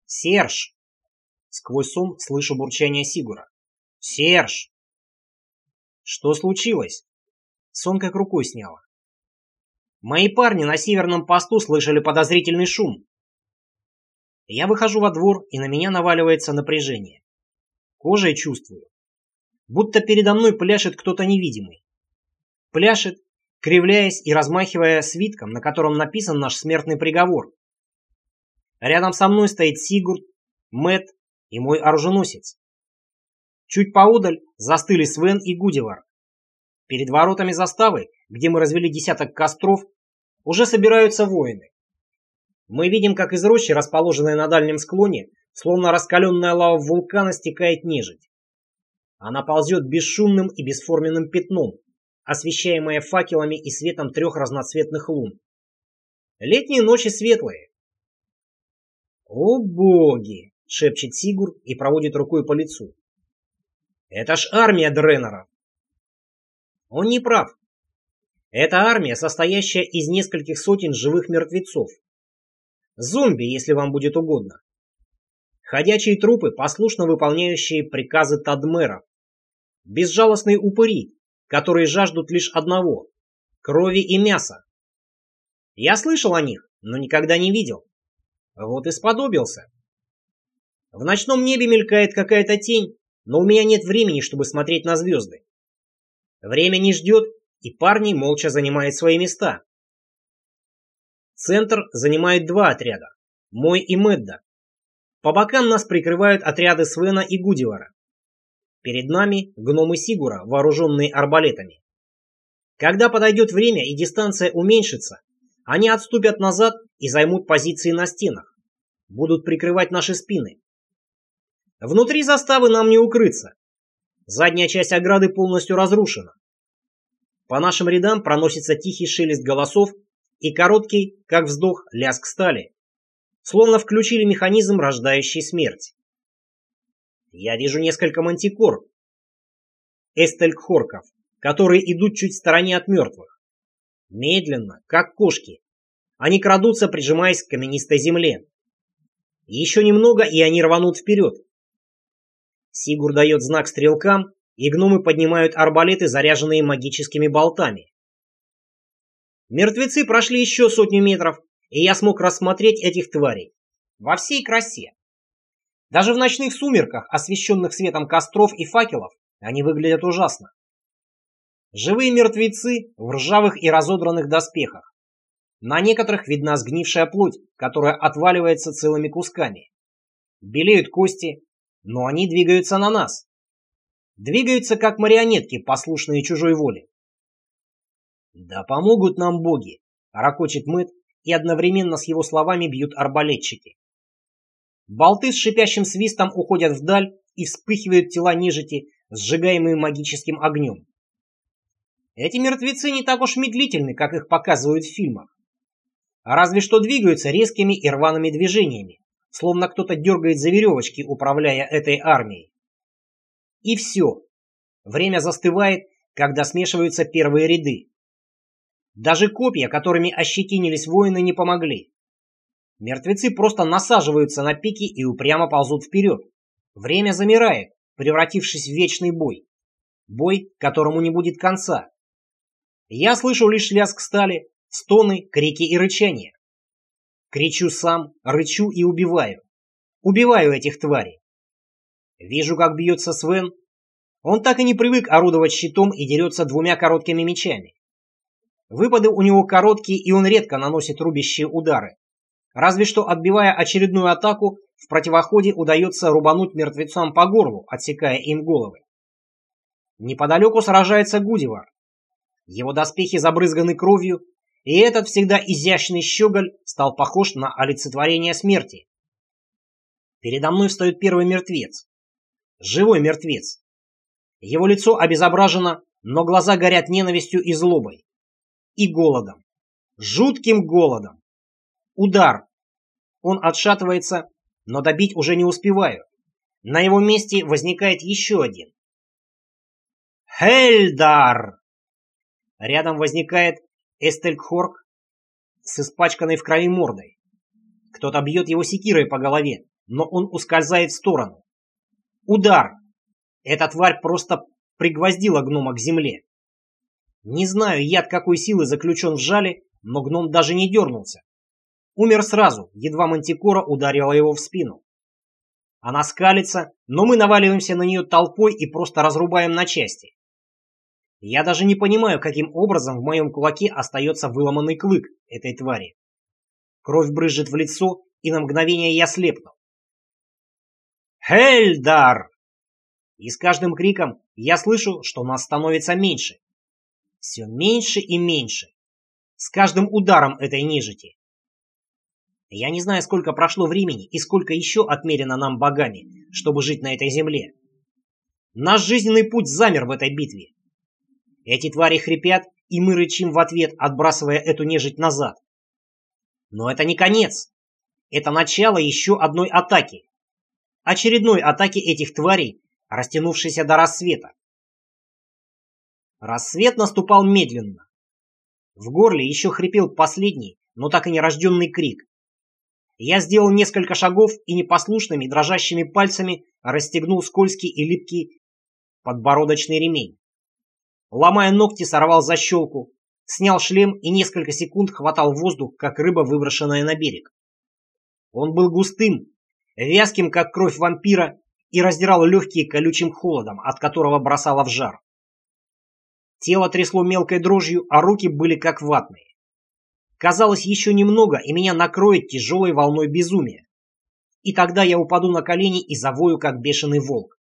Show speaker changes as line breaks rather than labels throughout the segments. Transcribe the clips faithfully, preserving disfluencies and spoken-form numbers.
«Серж!» Сквозь сон слышу бурчание Сигура. «Серж!» Что случилось? Сон как рукой сняло. Мои парни на северном посту слышали подозрительный шум. Я выхожу во двор, и на меня наваливается напряжение. Кожей чувствую, будто передо мной пляшет кто-то невидимый. Пляшет, кривляясь и размахивая свитком, на котором написан наш смертный приговор. Рядом со мной стоит Сигурд, Мэтт и мой оруженосец. Чуть поодаль застыли Свен и Гудивар. Перед воротами заставы, где мы развели десяток костров, уже собираются воины. Мы видим, как из рощи, расположенной на дальнем склоне, словно раскаленная лава вулкана, стекает нежить. Она ползет бесшумным и бесформенным пятном, освещаемая факелами и светом трех разноцветных лун. Летние ночи светлые. «О боги!» — шепчет Сигур и проводит рукой по лицу. «Это ж армия Дреннеров!» Он не прав. Это армия, состоящая из нескольких сотен живых мертвецов. Зомби, если вам будет угодно. Ходячие трупы, послушно выполняющие приказы Тадмеров. Безжалостные упыри, которые жаждут лишь одного — крови и мяса. Я слышал о них, но никогда не видел. Вот и сподобился. В ночном небе мелькает какая-то тень, но у меня нет времени, чтобы смотреть на звезды. Время не ждет, и парни молча занимают свои места. Центр занимает два отряда — мой и Мэдда. По бокам нас прикрывают отряды Свена и Гудивара. Перед нами гномы Сигура, вооруженные арбалетами. Когда подойдет время и дистанция уменьшится, они отступят назад и займут позиции на стенах. Будут прикрывать наши спины. Внутри заставы нам не укрыться. Задняя часть ограды полностью разрушена. По нашим рядам проносится тихий шелест голосов и короткий, как вздох, лязг стали. Словно включили механизм, рождающий смерть. Я вижу несколько мантикор, эстелькхорков, которые идут чуть в стороне от мертвых. Медленно, как кошки. Они крадутся, прижимаясь к каменистой земле. Еще немного, и они рванут вперед. Сигур дает знак стрелкам, и гномы поднимают арбалеты, заряженные магическими болтами. Мертвецы прошли еще сотню метров, и я смог рассмотреть этих тварей во всей красе. Даже в ночных сумерках, освещенных светом костров и факелов, они выглядят ужасно. Живые мертвецы в ржавых и разодранных доспехах. На некоторых видна сгнившая плоть, которая отваливается целыми кусками. Белеют кости, но они двигаются на нас. Двигаются, как марионетки, послушные чужой воле. «Да помогут нам боги!» — ракочет Мэтт, и одновременно с его словами бьют арбалетчики. Болты с шипящим свистом уходят вдаль и вспыхивают тела нежити, сжигаемые магическим огнем. Эти мертвецы не так уж медлительны, как их показывают в фильмах. А разве что двигаются резкими и рваными движениями, словно кто-то дергает за веревочки, управляя этой армией. И все. Время застывает, когда смешиваются первые ряды. Даже копья, которыми ощетинились воины, не помогли. Мертвецы просто насаживаются на пики и упрямо ползут вперед. Время замирает, превратившись в вечный бой. Бой, которому не будет конца. Я слышу лишь лязг стали, стоны, крики и рычания. Кричу сам, рычу и убиваю. Убиваю этих тварей. Вижу, как бьется Свен. Он так и не привык орудовать щитом и дерется двумя короткими мечами. Выпады у него короткие, и он редко наносит рубящие удары. Разве что, отбивая очередную атаку, в противоходе удается рубануть мертвецам по горлу, отсекая им головы. Неподалеку сражается Гудивар. Его доспехи забрызганы кровью, и этот всегда изящный щеголь стал похож на олицетворение смерти. Передо мной встает первый мертвец. Живой мертвец. Его лицо обезображено, но глаза горят ненавистью и злобой. И голодом. Жутким голодом. Удар. Он отшатывается, но добить уже не успеваю. На его месте возникает еще один. Хельдар! Рядом возникает Эстелькхорк с испачканной в крови мордой. Кто-то бьет его секирой по голове, но он ускользает в сторону. Удар! Эта тварь просто пригвоздила гнома к земле. Не знаю, яд какой силы заключен в жале, но гном даже не дернулся. Умер сразу, едва мантикора ударила его в спину. Она скалится, но мы наваливаемся на нее толпой и просто разрубаем на части. Я даже не понимаю, каким образом в моем кулаке остается выломанный клык этой твари. Кровь брызжет в лицо, и на мгновение я слепну. «Хельдар!» И с каждым криком я слышу, что нас становится меньше. Все меньше и меньше. С каждым ударом этой нежити. Я не знаю, сколько прошло времени и сколько еще отмерено нам богами, чтобы жить на этой земле. Наш жизненный путь замер в этой битве. Эти твари хрипят, и мы рычим в ответ, отбрасывая эту нежить назад. Но это не конец. Это начало еще одной атаки. Очередной атаки этих тварей, растянувшейся до рассвета. Рассвет наступал медленно. В горле еще хрипел последний, но так и нерожденный крик. Я сделал несколько шагов и непослушными дрожащими пальцами расстегнул скользкий и липкий подбородочный ремень. Ломая ногти, сорвал защелку, снял шлем и несколько секунд хватал воздух, как рыба, выброшенная на берег. Он был густым, вязким, как кровь вампира, и раздирал легкие колючим холодом, от которого бросало в жар. Тело трясло мелкой дрожью, а руки были как ватные. Казалось, еще немного, и меня накроет тяжелой волной безумия. И тогда я упаду на колени и завою, как бешеный волк.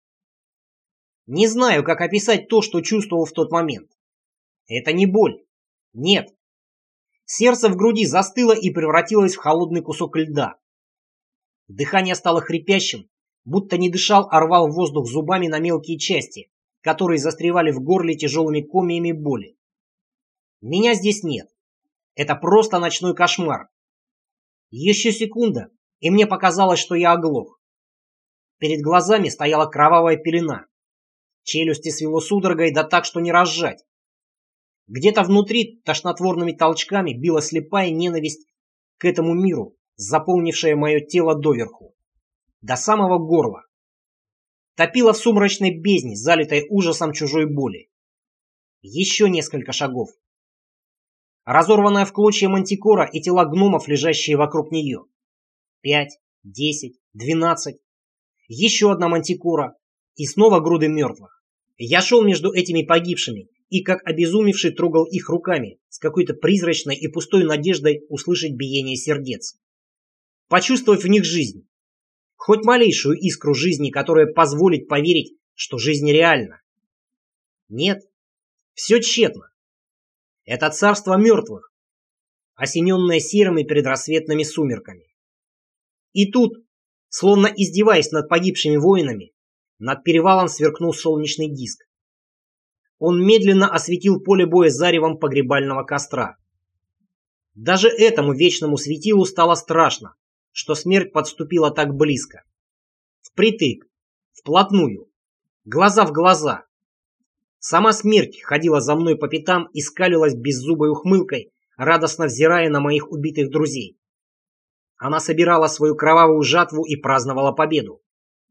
Не знаю, как описать то, что чувствовал в тот момент. Это не боль. Нет. Сердце в груди застыло и превратилось в холодный кусок льда. Дыхание стало хрипящим, будто не дышал, а рвал воздух зубами на мелкие части, которые застревали в горле тяжелыми комьями боли. Меня здесь нет. Это просто ночной кошмар. Еще секунда, и мне показалось, что я оглох. Перед глазами стояла кровавая пелена. Челюсти свело судорогой, да так, что не разжать. Где-то внутри тошнотворными толчками била слепая ненависть к этому миру, заполнившая мое тело доверху, до самого горла. Топила в сумрачной бездне, залитой ужасом чужой боли. Еще несколько шагов. Разорванная в клочья мантикора и тела гномов, лежащие вокруг нее. Пять, десять, двенадцать. Еще одна мантикора. И снова груды мертвых. Я шел между этими погибшими и, как обезумевший, трогал их руками с какой-то призрачной и пустой надеждой услышать биение сердец. Почувствовать в них жизнь. Хоть малейшую искру жизни, которая позволит поверить, что жизнь реальна. Нет, все тщетно. Это царство мертвых, осененное серыми предрассветными сумерками. И тут, словно издеваясь над погибшими воинами, над перевалом сверкнул солнечный диск. Он медленно осветил поле боя заревом погребального костра. Даже этому вечному светилу стало страшно, что смерть подступила так близко. Впритык, вплотную, глаза в глаза. Сама смерть ходила за мной по пятам и скалилась беззубой ухмылкой, радостно взирая на моих убитых друзей. Она собирала свою кровавую жатву и праздновала победу.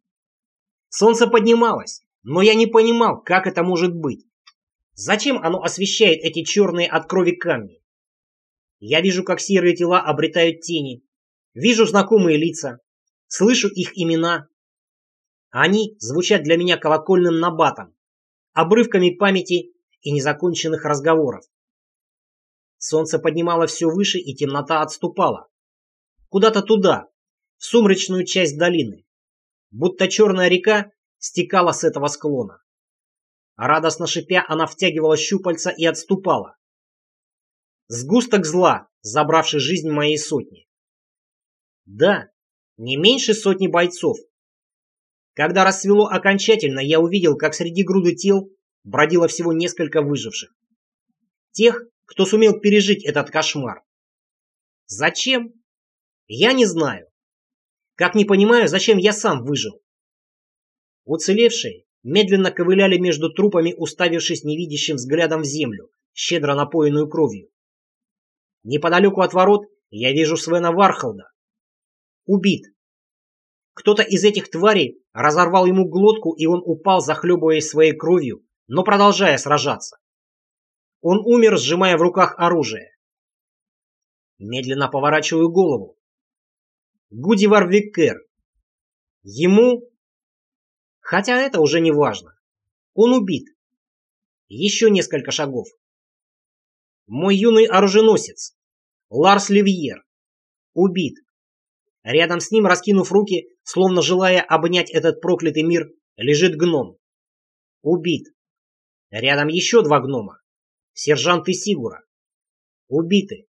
Солнце поднималось, но я не понимал, как это может быть. Зачем оно освещает эти черные от крови камни? Я вижу, как серые тела обретают тени, вижу знакомые лица, слышу их имена. Они звучат для меня колокольным набатом, обрывками памяти и незаконченных разговоров. Солнце поднимало все выше, и темнота отступала. Куда-то туда, в сумрачную часть долины. Будто черная река стекала с этого склона. Радостно шипя, она втягивала щупальца и отступала. Сгусток зла, забравший жизнь моей сотни. Да, не меньше сотни бойцов. Когда рассвело окончательно, я увидел, как среди груды тел бродило всего несколько выживших. Тех, кто сумел пережить этот кошмар. Зачем? Я не знаю. Как не понимаю, зачем я сам выжил. Уцелевшие медленно ковыляли между трупами, уставившись невидящим взглядом в землю, щедро напоенную кровью. Неподалеку от ворот я вижу Свена Вархолда. Убит. Кто-то из этих тварей разорвал ему глотку, и он упал, захлебываясь своей кровью, но продолжая сражаться. Он умер, сжимая в руках оружие. Медленно поворачиваю голову. Гудивар Виккер. Ему... Хотя это уже не важно. Он убит. Еще несколько шагов. Мой юный оруженосец. Ларс Ливьер. Убит. Рядом с ним, раскинув руки, словно желая обнять этот проклятый мир, лежит гном. Убит. Рядом еще два гнома. Сержант и Сигура. Убиты.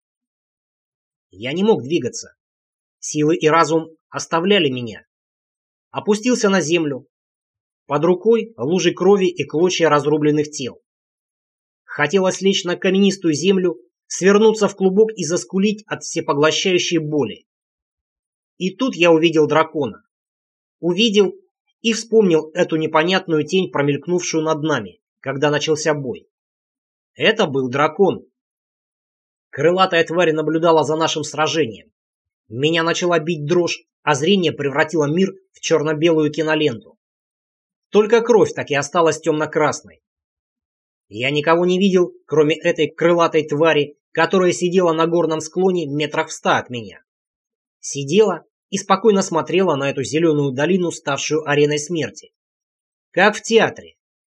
Я не мог двигаться. Силы и разум оставляли меня. Опустился на землю. Под рукой лужи крови и клочья разрубленных тел. Хотелось лечь на каменистую землю, свернуться в клубок и заскулить от всепоглощающей боли. И тут я увидел дракона. Увидел и вспомнил эту непонятную тень, промелькнувшую над нами, когда начался бой. Это был дракон. Крылатая тварь наблюдала за нашим сражением. Меня начала бить дрожь, а зрение превратило мир в черно-белую киноленту. Только кровь так и осталась темно-красной. Я никого не видел, кроме этой крылатой твари, которая сидела на горном склоне метрах в ста от меня. Сидела и спокойно смотрела на эту зеленую долину, ставшую ареной смерти. Как в театре.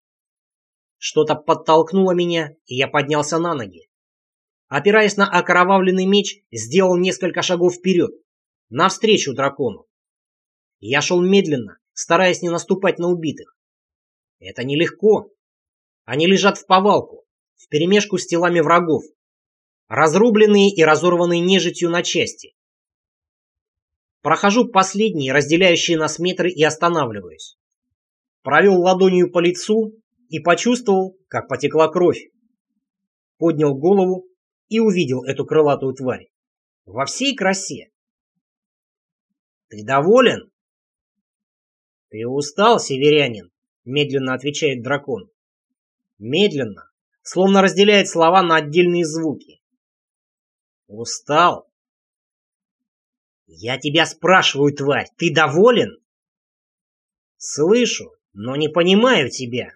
Что-то подтолкнуло меня, и я поднялся на ноги. Опираясь на окровавленный меч, сделал несколько шагов вперед, навстречу дракону. Я шел медленно, стараясь не наступать на убитых. Это нелегко. Они лежат в повалку, вперемешку с телами врагов, разрубленные и разорванные нежитью на части. Прохожу последние, разделяющие нас метры, и останавливаюсь. Провел ладонью по лицу и почувствовал, как потекла кровь. Поднял голову и увидел эту крылатую тварь. Во всей красе. «Ты доволен?» «Ты устал, северянин?» — медленно отвечает дракон. Медленно, словно разделяет слова на отдельные звуки. «Устал?» «Я тебя спрашиваю, тварь, ты доволен?» «Слышу, но не понимаю тебя».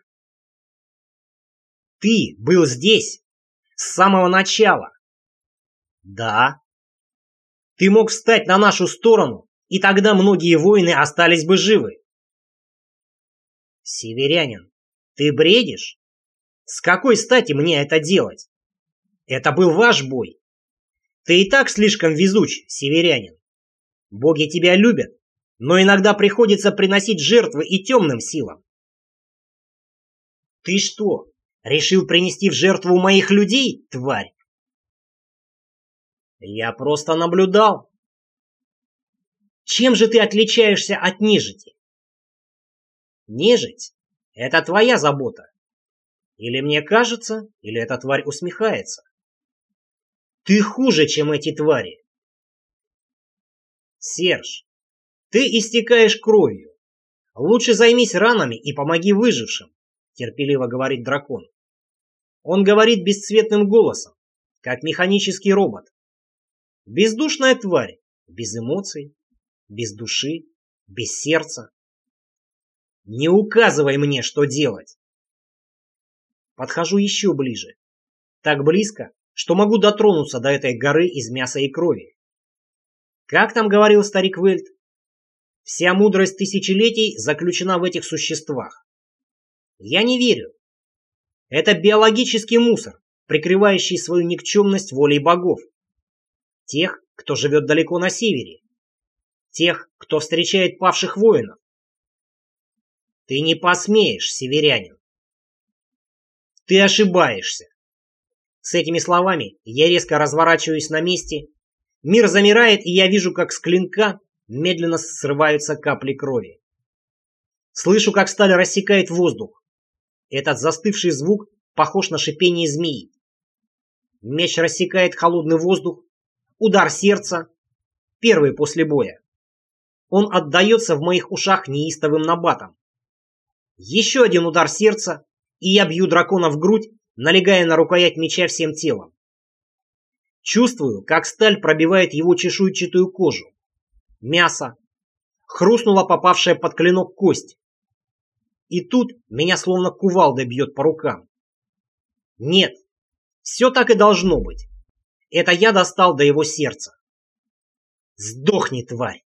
«Ты был здесь с самого начала?» «Да». «Ты мог встать на нашу сторону, и тогда многие воины остались бы живы». «Северянин, ты бредишь? С какой стати мне это делать? Это был ваш бой. Ты и так слишком везуч, северянин. Боги тебя любят, но иногда приходится приносить жертвы и темным силам. Ты что, решил принести в жертву моих людей, тварь?» «Я просто наблюдал». «Чем же ты отличаешься от нежити?» «Нежить — это твоя забота. Или мне кажется, или эта тварь усмехается. Ты хуже, чем эти твари». «Серж, ты истекаешь кровью. Лучше займись ранами и помоги выжившим», — терпеливо говорит дракон. Он говорит бесцветным голосом, как механический робот. Бездушная тварь, без эмоций, без души, без сердца. Не указывай мне, что делать. Подхожу еще ближе. Так близко, что могу дотронуться до этой горы из мяса и крови. Как там говорил старик Вельт? Вся мудрость тысячелетий заключена в этих существах. Я не верю. Это биологический мусор, прикрывающий свою никчемность волей богов. Тех, кто живет далеко на севере. Тех, кто встречает павших воинов. Ты не посмеешь, северянин. Ты ошибаешься. С этими словами я резко разворачиваюсь на месте. Мир замирает, и я вижу, как с клинка медленно срываются капли крови. Слышу, как сталь рассекает воздух. Этот застывший звук похож на шипение змеи. Меч рассекает холодный воздух. Удар сердца. Первый после боя. Он отдается в моих ушах неистовым набатом. Еще один удар сердца, и я бью дракона в грудь, налегая на рукоять меча всем телом. Чувствую, как сталь пробивает его чешуйчатую кожу. Мясо. Хрустнула попавшая под клинок кость. И тут меня словно кувалдой бьет по рукам. Нет, все так и должно быть. Это я достал до его сердца. Сдохни, тварь!